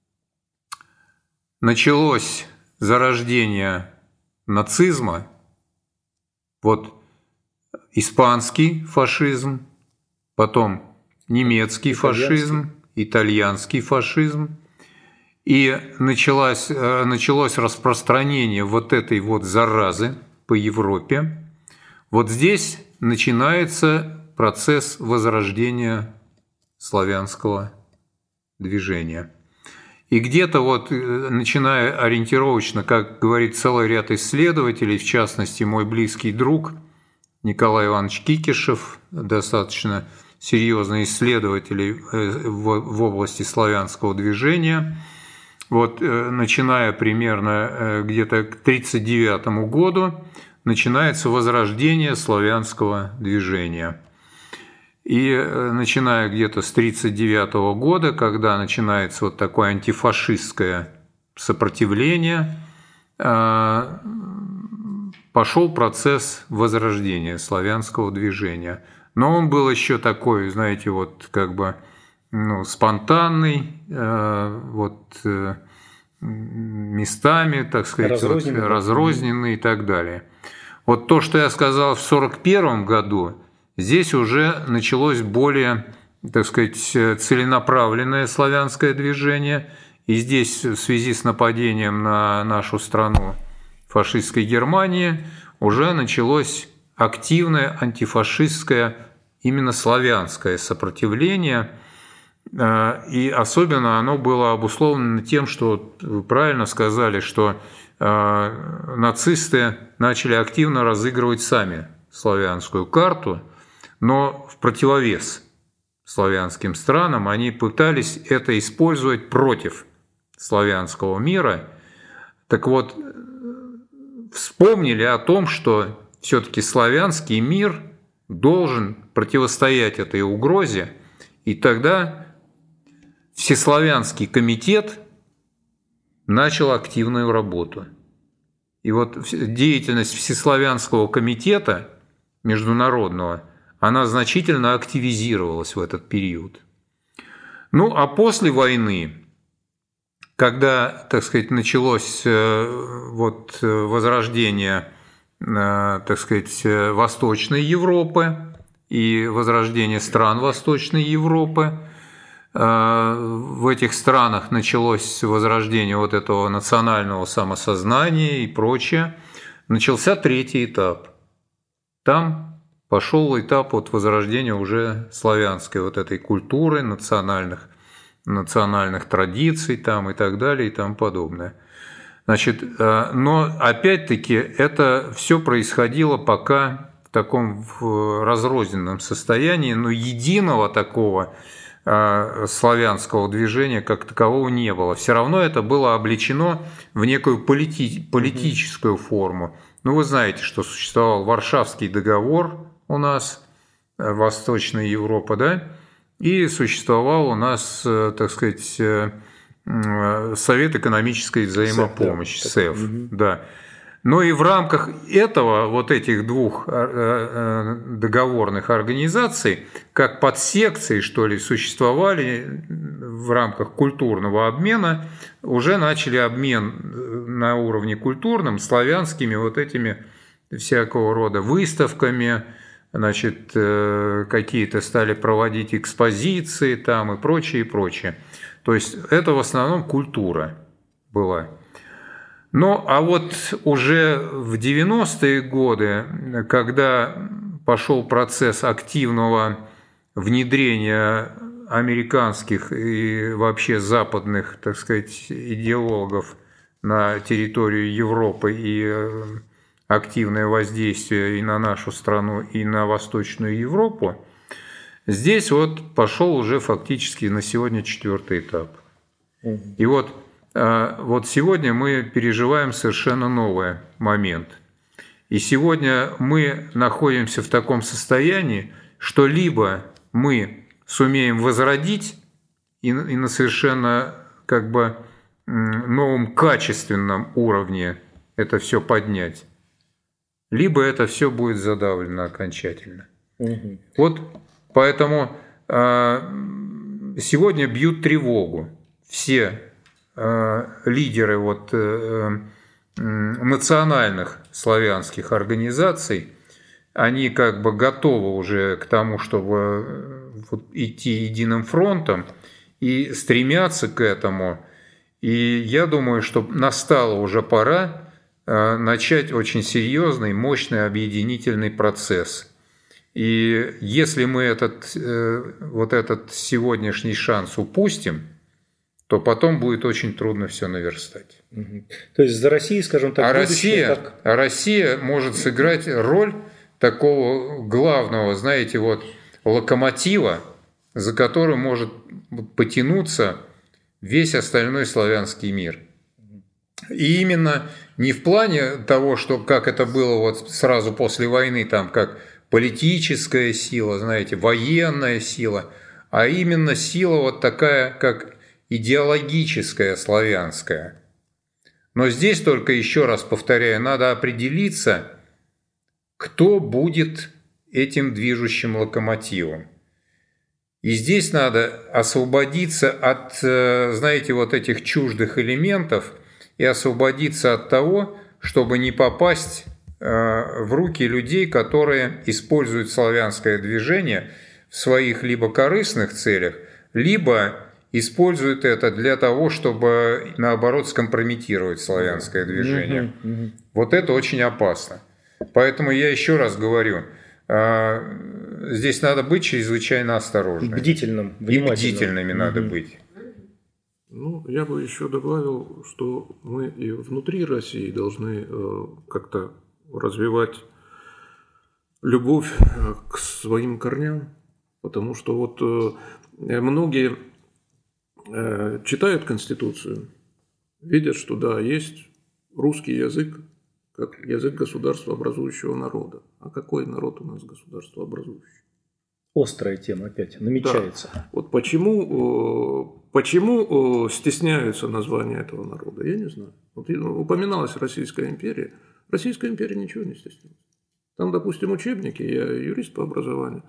началось зарождение нацизма, вот испанский фашизм, потом немецкий фашизм, итальянский фашизм, и началось распространение вот этой вот заразы по Европе, вот здесь начинается процесс возрождения славянского движения. И где-то вот, начиная ориентировочно, как говорит целый ряд исследователей, в частности, мой близкий друг Николай Иванович Кикишев, достаточно серьезный исследователь в области славянского движения, вот, начиная примерно где-то к 1939 году, начинается возрождение славянского движения. И начиная где-то с 1939 года, когда начинается вот такое антифашистское сопротивление, пошел процесс возрождения славянского движения. Но он был еще такой, знаете, вот как бы спонтанный, вот местами, так сказать, разрозненный и так далее. Вот то, что я сказал в 1941 году, здесь уже началось более, так сказать, целенаправленное славянское движение. И здесь в связи с нападением на нашу страну фашистской Германии уже началось активное антифашистское, именно славянское сопротивление. И особенно оно было обусловлено тем, что вы правильно сказали, что нацисты начали активно разыгрывать сами славянскую карту, но в противовес славянским странам они пытались это использовать против славянского мира. Так вот, вспомнили о том, что все-таки славянский мир должен противостоять этой угрозе, и тогда Всеславянский комитет начал активную работу. И вот деятельность Всеславянского комитета международного, она значительно активизировалась в этот период. Ну, а после войны, когда, так сказать, началось вот возрождение, так сказать, Восточной Европы и возрождение стран Восточной Европы, в этих странах началось возрождение вот этого национального самосознания и прочее, начался третий этап. Там пошел этап вот возрождения уже славянской вот этой культуры, национальных традиций там и так далее и тому подобное. Значит, но опять-таки это все происходило пока в таком разрозненном состоянии, но единого такого славянского движения как такового не было. Все равно это было облечено в некую политическую форму. Ну, вы знаете, что существовал Варшавский договор у нас, Восточная Европа, да, и существовал у нас, так сказать, Совет экономической взаимопомощи, СЭФ, да. Но и в рамках этого, вот этих двух договорных организаций, как подсекции, что ли, существовали в рамках культурного обмена, уже начали обмен на уровне культурном славянскими вот этими всякого рода выставками, значит, какие-то стали проводить экспозиции там и прочее, и прочее. То есть это в основном культура была. Ну, а вот уже в 90-е годы, когда пошел процесс активного внедрения американских и вообще западных, так сказать, идеологов на территорию Европы и активное воздействие и на нашу страну, и на Восточную Европу, здесь вот пошел уже фактически на сегодня 4-й этап. И вот сегодня мы переживаем совершенно новый момент. И сегодня мы находимся в таком состоянии, что либо мы сумеем возродить и на совершенно как бы новом качественном уровне это все поднять, либо это все будет задавлено окончательно. Вот поэтому сегодня бьют тревогу все лидеры вот национальных славянских организаций, они как бы готовы уже к тому, чтобы вот идти единым фронтом и стремятся к этому. И я думаю, что настала уже пора начать очень серьезный, мощный объединительный процесс. И если мы этот сегодняшний шанс упустим, то потом будет очень трудно все наверстать. То есть за Россией, скажем так, Россия может сыграть роль такого главного, знаете, вот локомотива, за которым может потянуться весь остальной славянский мир. И именно не в плане того, что как это было вот сразу после войны, там как политическая сила, знаете, военная сила, а именно сила вот такая, как идеологическая славянская. Но здесь только, еще раз повторяю, надо определиться, кто будет этим движущим локомотивом. И здесь надо освободиться от, знаете, вот этих чуждых элементов и освободиться от того, чтобы не попасть в руки людей, которые используют славянское движение в своих либо корыстных целях, либо используют это для того, чтобы, наоборот, скомпрометировать славянское движение. Вот это очень опасно. Поэтому я еще раз говорю, здесь надо быть чрезвычайно осторожными. Бдительным, и бдительными надо быть. Ну, я бы еще добавил, что мы и внутри России должны как-то развивать любовь к своим корням, потому что вот многие читают Конституцию, видят, что да, есть русский язык, как язык государствообразующего народа. А какой народ у нас государствообразующий? Острая тема опять намечается. Да. Вот почему стесняются названия этого народа, я не знаю. Вот упоминалась Российская империя. Российская империя ничего не стеснялась. Там, допустим, учебники, я юрист по образованию.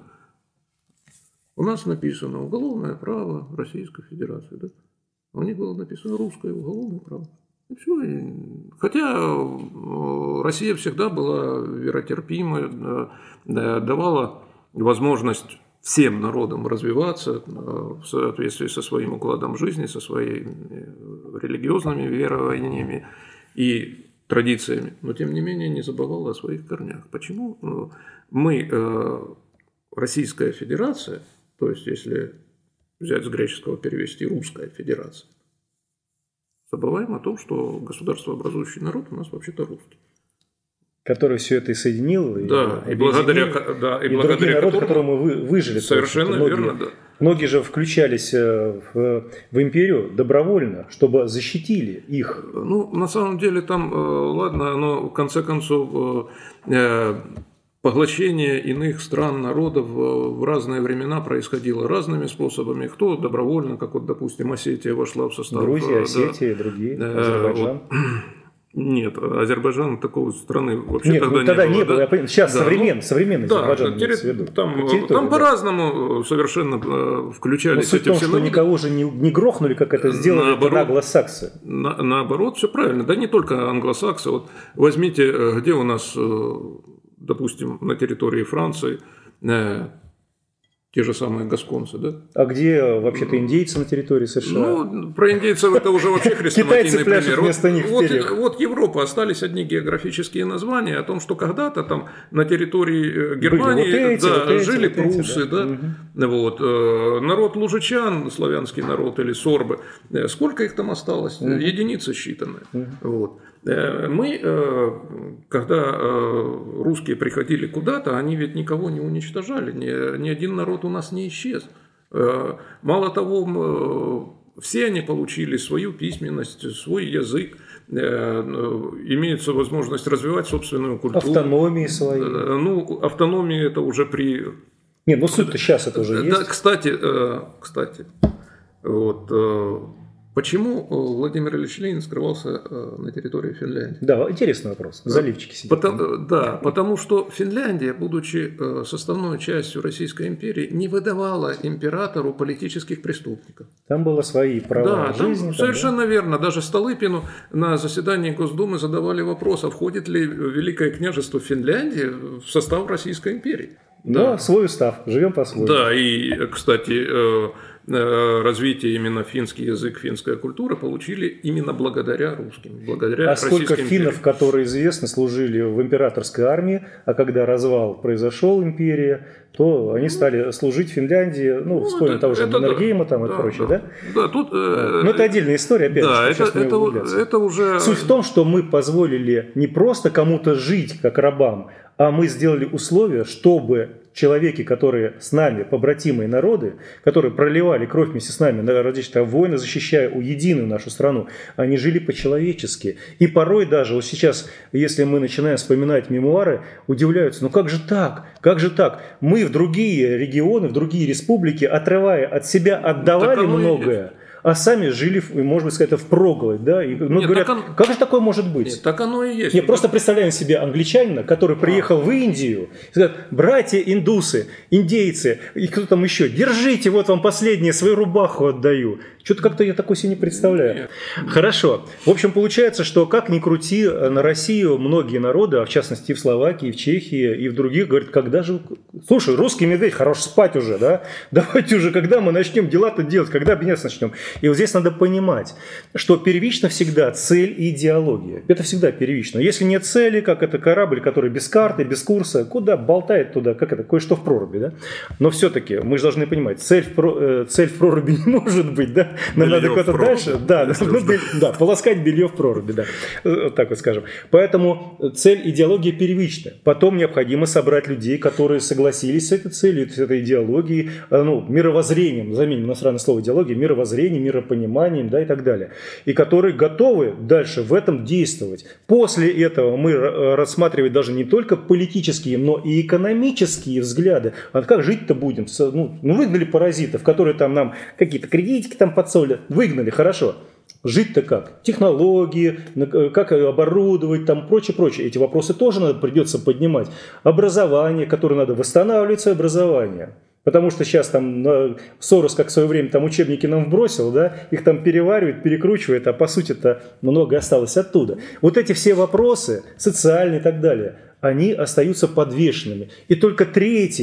У нас написано уголовное право Российской Федерации, да? А у них было написано русское уголовное право. И все. Хотя Россия всегда была веротерпимой, давала возможность всем народам развиваться в соответствии со своим укладом жизни, со своими религиозными верованиями. И традициями, но тем не менее не забывала о своих корнях. Почему мы, Российская Федерация, то есть если взять с греческого перевести Русская Федерация, забываем о том, что государствообразующий народ у нас вообще-то русский. Который все это и соединил, да, и благодаря другие народы, которые мы выжили. Совершенно верно, да. Многие же включались в империю добровольно, чтобы защитили их. Ну, на самом деле там, ладно, но в конце концов поглощение иных стран, народов в разные времена происходило разными способами. Кто добровольно, как вот, допустим, Осетия вошла в состав. Грузия, Осетия, другие, Азербайджан. Нет, Азербайджан такой страны вообще нет, тогда не было. Да? Сейчас современный да, Азербайджан. Там по-разному совершенно включались эти все народы. Что никого же не грохнули, как это сделали англосаксы. Наоборот, все правильно. Да не только англосаксы. Вот возьмите, где у нас, допустим, на территории Франции те же самые гасконцы, да? А где вообще-то индейцы на территории США? Ну, про индейцев это уже вообще хрестоматийный пример. Вместо них вот Европа, остались одни географические названия о том, что когда-то там на территории Германии жили пруссы, да? Вот. Народ лужичан, славянский народ или сорбы, сколько их там осталось? Единицы считанные. Вот. Мы, когда русские приходили куда-то, они ведь никого не уничтожали, ни один народ у нас не исчез. Мало того, все они получили свою письменность, свой язык, имеется возможность развивать собственную культуру. Автономии свои. Ну, автономия это уже при... Нет, ну суть-то сейчас это уже есть. Да, кстати, вот... Почему Владимир Ильич Ленин скрывался на территории Финляндии? Да, интересный вопрос. Заливчики сидят. Потому что Финляндия, будучи составной частью Российской империи, не выдавала императору политических преступников. Там было свои права жизни. Там совершенно верно. Даже Столыпину на заседании Госдумы задавали вопрос, а входит ли Великое княжество Финляндии в состав Российской империи. Да, свой устав. Живем по-своему. Да, и, кстати, развитие именно финский язык, финская культура получили именно благодаря русским, благодаря Российской империи. А сколько финнов, которые известно, служили в императорской армии, а когда развал произошел империя, то они стали служить в Финляндии, вспомним того же Маннергейма там и прочее, да? Да, тут... Но это отдельная история, опять же, это уже... Суть в том, что мы позволили не просто кому-то жить как рабам, а мы сделали условия, чтобы человеки, которые с нами, побратимые народы, которые проливали кровь вместе с нами на различные войны, защищая единую нашу страну, они жили по-человечески. И порой даже, вот сейчас, если мы начинаем вспоминать мемуары, удивляются, как же так? Как же так? Мы в другие регионы, в другие республики, отрывая от себя, отдавали многое. А сами жили, можно быть сказать, впроголодь, да? И говорят, как же такое может быть? Нет, так оно и есть. Нет, просто представляем себе англичанина, который приехал в Индию, и сказал: братья индусы, индейцы, и кто там еще, держите, вот вам последнее, свою рубаху отдаю. Что-то как-то я такой себе не представляю. Нет. Хорошо. В общем, получается, что как ни крути, на Россию многие народы, а в частности и в Словакии, и в Чехии, и в других, говорят, когда же... Слушай, русский медведь, хорош спать уже, да? Давайте уже, когда мы начнем дела-то делать, когда бизнес начнем. И вот здесь надо понимать, что первично всегда цель и идеология. Это всегда первично. Если нет цели, как это корабль, который без карты, без курса, куда болтает туда, как это, кое-что в проруби, да? Но все-таки мы же должны понимать, цель в проруби не может быть, да? Нам надо куда-то дальше. Да, полоскать белье в проруби, да. Вот так вот скажем. Поэтому цель, идеология первична. Потом необходимо собрать людей, которые согласились с этой целью, с этой идеологией, мировоззрением, заменим иностранное слово идеология, мировоззрением, миропониманием, да, и так далее. И которые готовы дальше в этом действовать. После этого мы рассматривать даже не только политические, но и экономические взгляды. А как жить-то будем? Выгнали паразитов, которые там нам какие-то кредитики там подсолят. Выгнали, хорошо. Жить-то как? Технологии, как оборудовать, там прочее. Эти вопросы тоже придется поднимать. Образование, которое надо восстанавливать, свое образование. Потому что сейчас там Сорос, как в свое время там учебники нам вбросил, да, их там переваривает, перекручивает, а по сути-то много осталось оттуда. Вот эти все вопросы, социальные и так далее, они остаются подвешенными. И только третий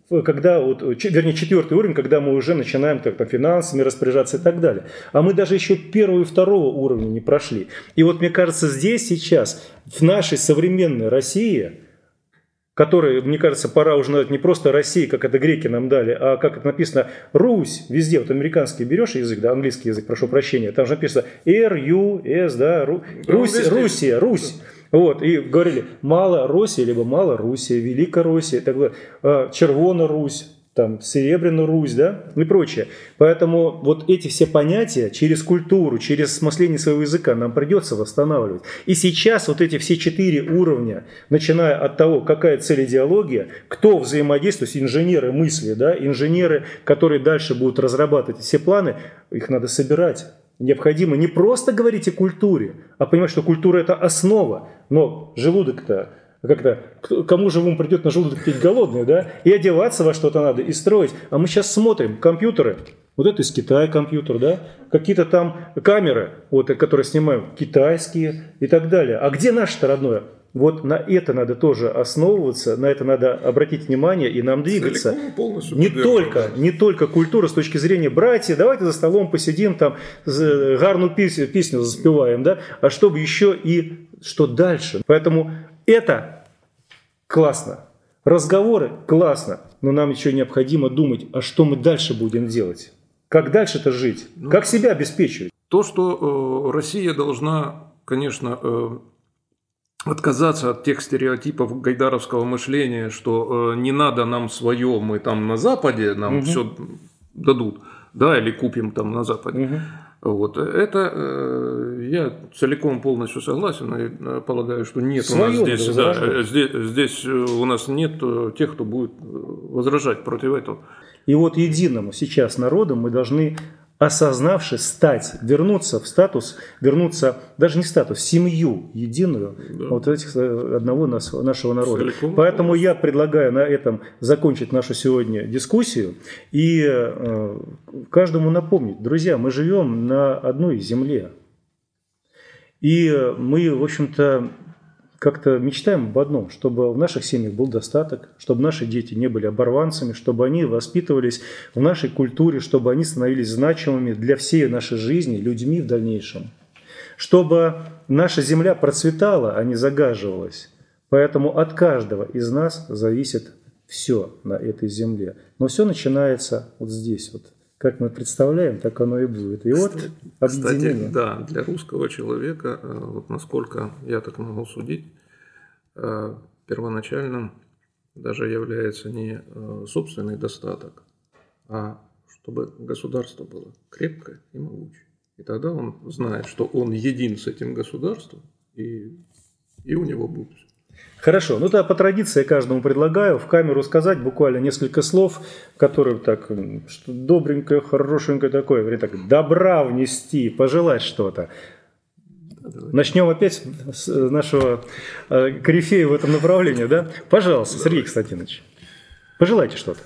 когда четвертый уровень, когда мы уже начинаем финансами распоряжаться и так далее. А мы даже еще первого и второго уровня не прошли. И вот мне кажется, здесь сейчас, в нашей современной России, которой, мне кажется, пора уже назвать не просто Россия, как это греки нам дали, а как это написано Русь везде. Вот американский берешь язык, да, английский язык, прошу прощения, там же написано R-U-S, да, Руссия, Русь. Вот, и говорили Мала Россия, либо Мала Руссия, Великая Руссия, Червона Русь, там, Серебряная Русь, да, и прочее. Поэтому вот эти все понятия через культуру, через осмысление своего языка нам придется восстанавливать. И сейчас вот эти все 4 уровня, начиная от того, какая цель идеология, кто взаимодействует, инженеры мысли, да, инженеры, которые дальше будут разрабатывать все планы, их надо собирать. Необходимо не просто говорить о культуре, а понимать, что культура – это основа. Но желудок-то, кому же придет на желудок пить голодный, да? И одеваться во что-то надо, и строить. А мы сейчас смотрим компьютеры. Вот это из Китая компьютер, да? Какие-то там камеры, которые снимают, китайские и так далее. А где наше-то родное? Вот на это надо тоже основываться, на это надо обратить внимание и нам двигаться. Не только культура с точки зрения братья, давайте за столом посидим, там гарную песню заспеваем, да? А чтобы еще и что дальше. Поэтому это классно. Разговоры классно, но нам еще необходимо думать, а что мы дальше будем делать? Как дальше-то жить? Как себя обеспечивать? То, что Россия должна, конечно, отказаться от тех стереотипов гайдаровского мышления, что не надо нам свое, мы там на Западе, нам все дадут, да, или купим там на Западе. Вот. Это я целиком полностью согласен и полагаю, что нет свое у нас здесь у нас нет тех, кто будет возражать против этого. И вот единому сейчас народом мы должны, осознавши, вернуться в статус, даже не в статус, в семью единую, да. Вот этих одного нашего народа. Целиком. Поэтому я предлагаю на этом закончить нашу сегодня дискуссию и каждому напомнить, друзья, мы живем на одной земле. И мы, в общем-то, как-то мечтаем об одном, чтобы в наших семьях был достаток, чтобы наши дети не были оборванцами, чтобы они воспитывались в нашей культуре, чтобы они становились значимыми для всей нашей жизни, людьми в дальнейшем. Чтобы наша земля процветала, а не загаживалась. Поэтому от каждого из нас зависит все на этой земле. Но все начинается вот здесь вот. Как мы представляем, так оно и будет. И вот объединение. Кстати, да, для русского человека, вот насколько я так могу судить, первоначальным даже является не собственный достаток, а чтобы государство было крепкое и могучее. И тогда он знает, что он един с этим государством, и у него будет все. Хорошо, ну да, по традиции я каждому предлагаю в камеру сказать буквально несколько слов, которые так, что добренькое, хорошенькое такое, говорит так, добра внести, пожелать что-то. Начнем опять с нашего корифея в этом направлении, да? Пожалуйста, Сергей Константинович, пожелайте что-то.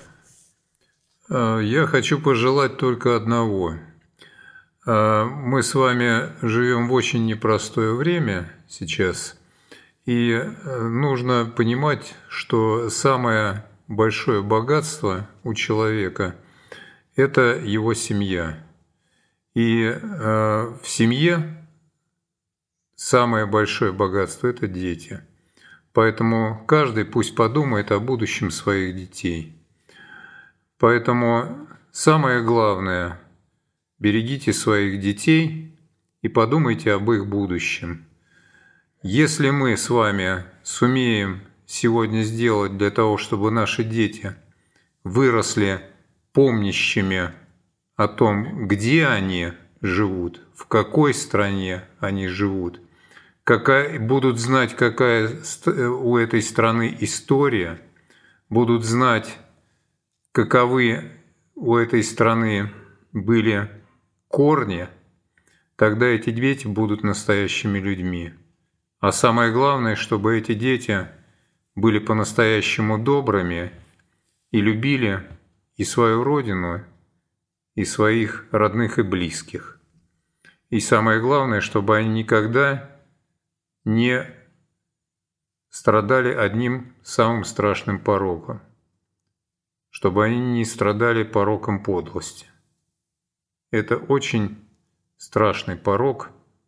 Я хочу пожелать только одного. Мы с вами живем в очень непростое время сейчас. И нужно понимать, что самое большое богатство у человека – это его семья. И в семье самое большое богатство – это дети. Поэтому каждый пусть подумает о будущем своих детей. Поэтому самое главное – берегите своих детей и подумайте об их будущем. Если мы с вами сумеем сегодня сделать для того, чтобы наши дети выросли помнящими о том, где они живут, в какой стране они живут, будут знать, какая у этой страны история, будут знать, каковы у этой страны были корни, тогда эти дети будут настоящими людьми. А самое главное, чтобы эти дети были по-настоящему добрыми и любили и свою родину, и своих родных и близких. И самое главное, чтобы они никогда не страдали одним самым страшным пороком, чтобы они не страдали пороком подлости. Это очень страшный порок.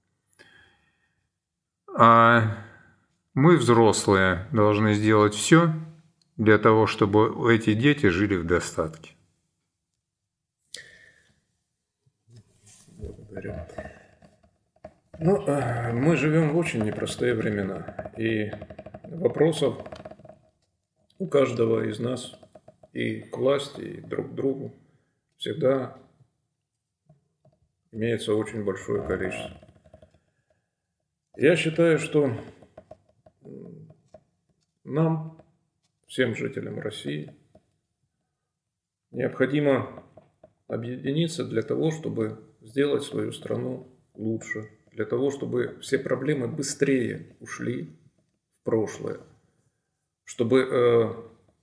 А мы, взрослые, должны сделать все для того, чтобы эти дети жили в достатке. Благодарю. Мы живем в очень непростые времена, и вопросов у каждого из нас и к власти, и друг к другу всегда имеется очень большое количество. Я считаю, что нам, всем жителям России, необходимо объединиться для того, чтобы сделать свою страну лучше, для того, чтобы все проблемы быстрее ушли в прошлое, чтобы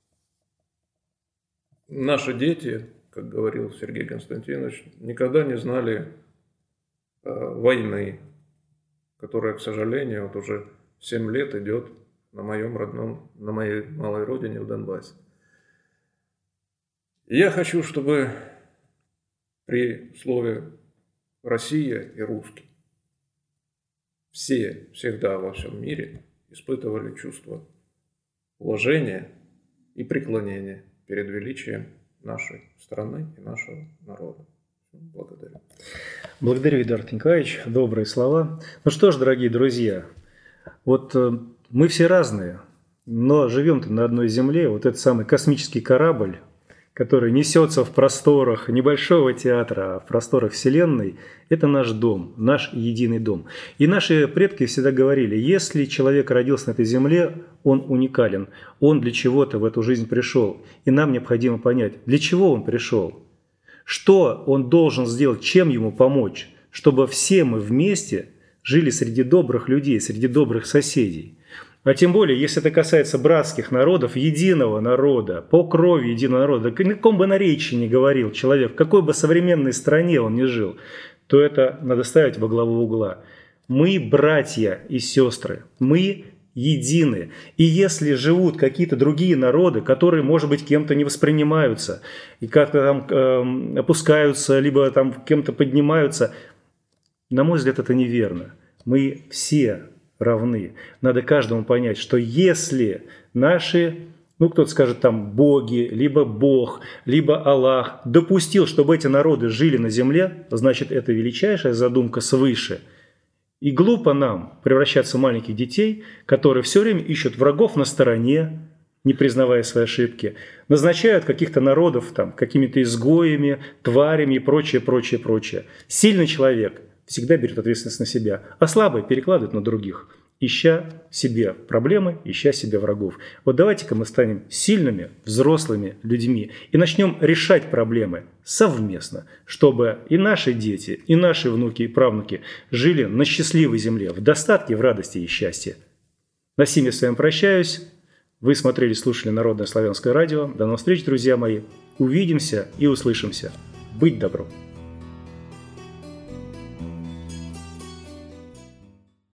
наши дети, как говорил Сергей Константинович, никогда не знали войны, которая, к сожалению, вот уже 7 лет идет на моей малой родине в Донбассе. И я хочу, чтобы при слове «Россия» и «русский» все всегда во всем мире испытывали чувство уважения и преклонения перед величием нашей страны и нашего народа. Благодарю. Благодарю, Эдуард Николаевич. Добрые слова. Ну что ж, дорогие друзья, вот мы все разные, но живем-то на одной земле. Вот этот самый космический корабль, который несется в просторах небольшого театра, в просторах Вселенной, это наш дом, наш единый дом. И наши предки всегда говорили, если человек родился на этой земле, он уникален, он для чего-то в эту жизнь пришел. И нам необходимо понять, для чего он пришел, что он должен сделать, чем ему помочь, чтобы все мы вместе жили среди добрых людей, среди добрых соседей. А тем более, если это касается братских народов, единого народа, по крови единого народа, о каком бы наречии ни говорил человек, в какой бы современной стране он ни жил, то это надо ставить во главу угла. Мы братья и сестры, мы едины. И если живут какие-то другие народы, которые, может быть, кем-то не воспринимаются, и как-то там опускаются, либо там кем-то поднимаются, на мой взгляд, это неверно. Мы все равны. Надо каждому понять, что если наши, кто-то скажет там боги, либо Бог, либо Аллах допустил, чтобы эти народы жили на земле, значит, это величайшая задумка свыше. И глупо нам превращаться в маленьких детей, которые все время ищут врагов на стороне, не признавая свои ошибки, назначают каких-то народов там какими-то изгоями, тварями и прочее, прочее, прочее. Сильный человек всегда берет ответственность на себя, а слабый перекладывает на других, ища себе проблемы, ища себе врагов. Вот давайте-ка мы станем сильными, взрослыми людьми и начнем решать проблемы совместно, чтобы и наши дети, и наши внуки и правнуки жили на счастливой земле, в достатке, в радости и счастье. На сим я с вами прощаюсь. Вы смотрели, слушали Народное славянское радио. До новых встреч, друзья мои. Увидимся и услышимся. Быть добром.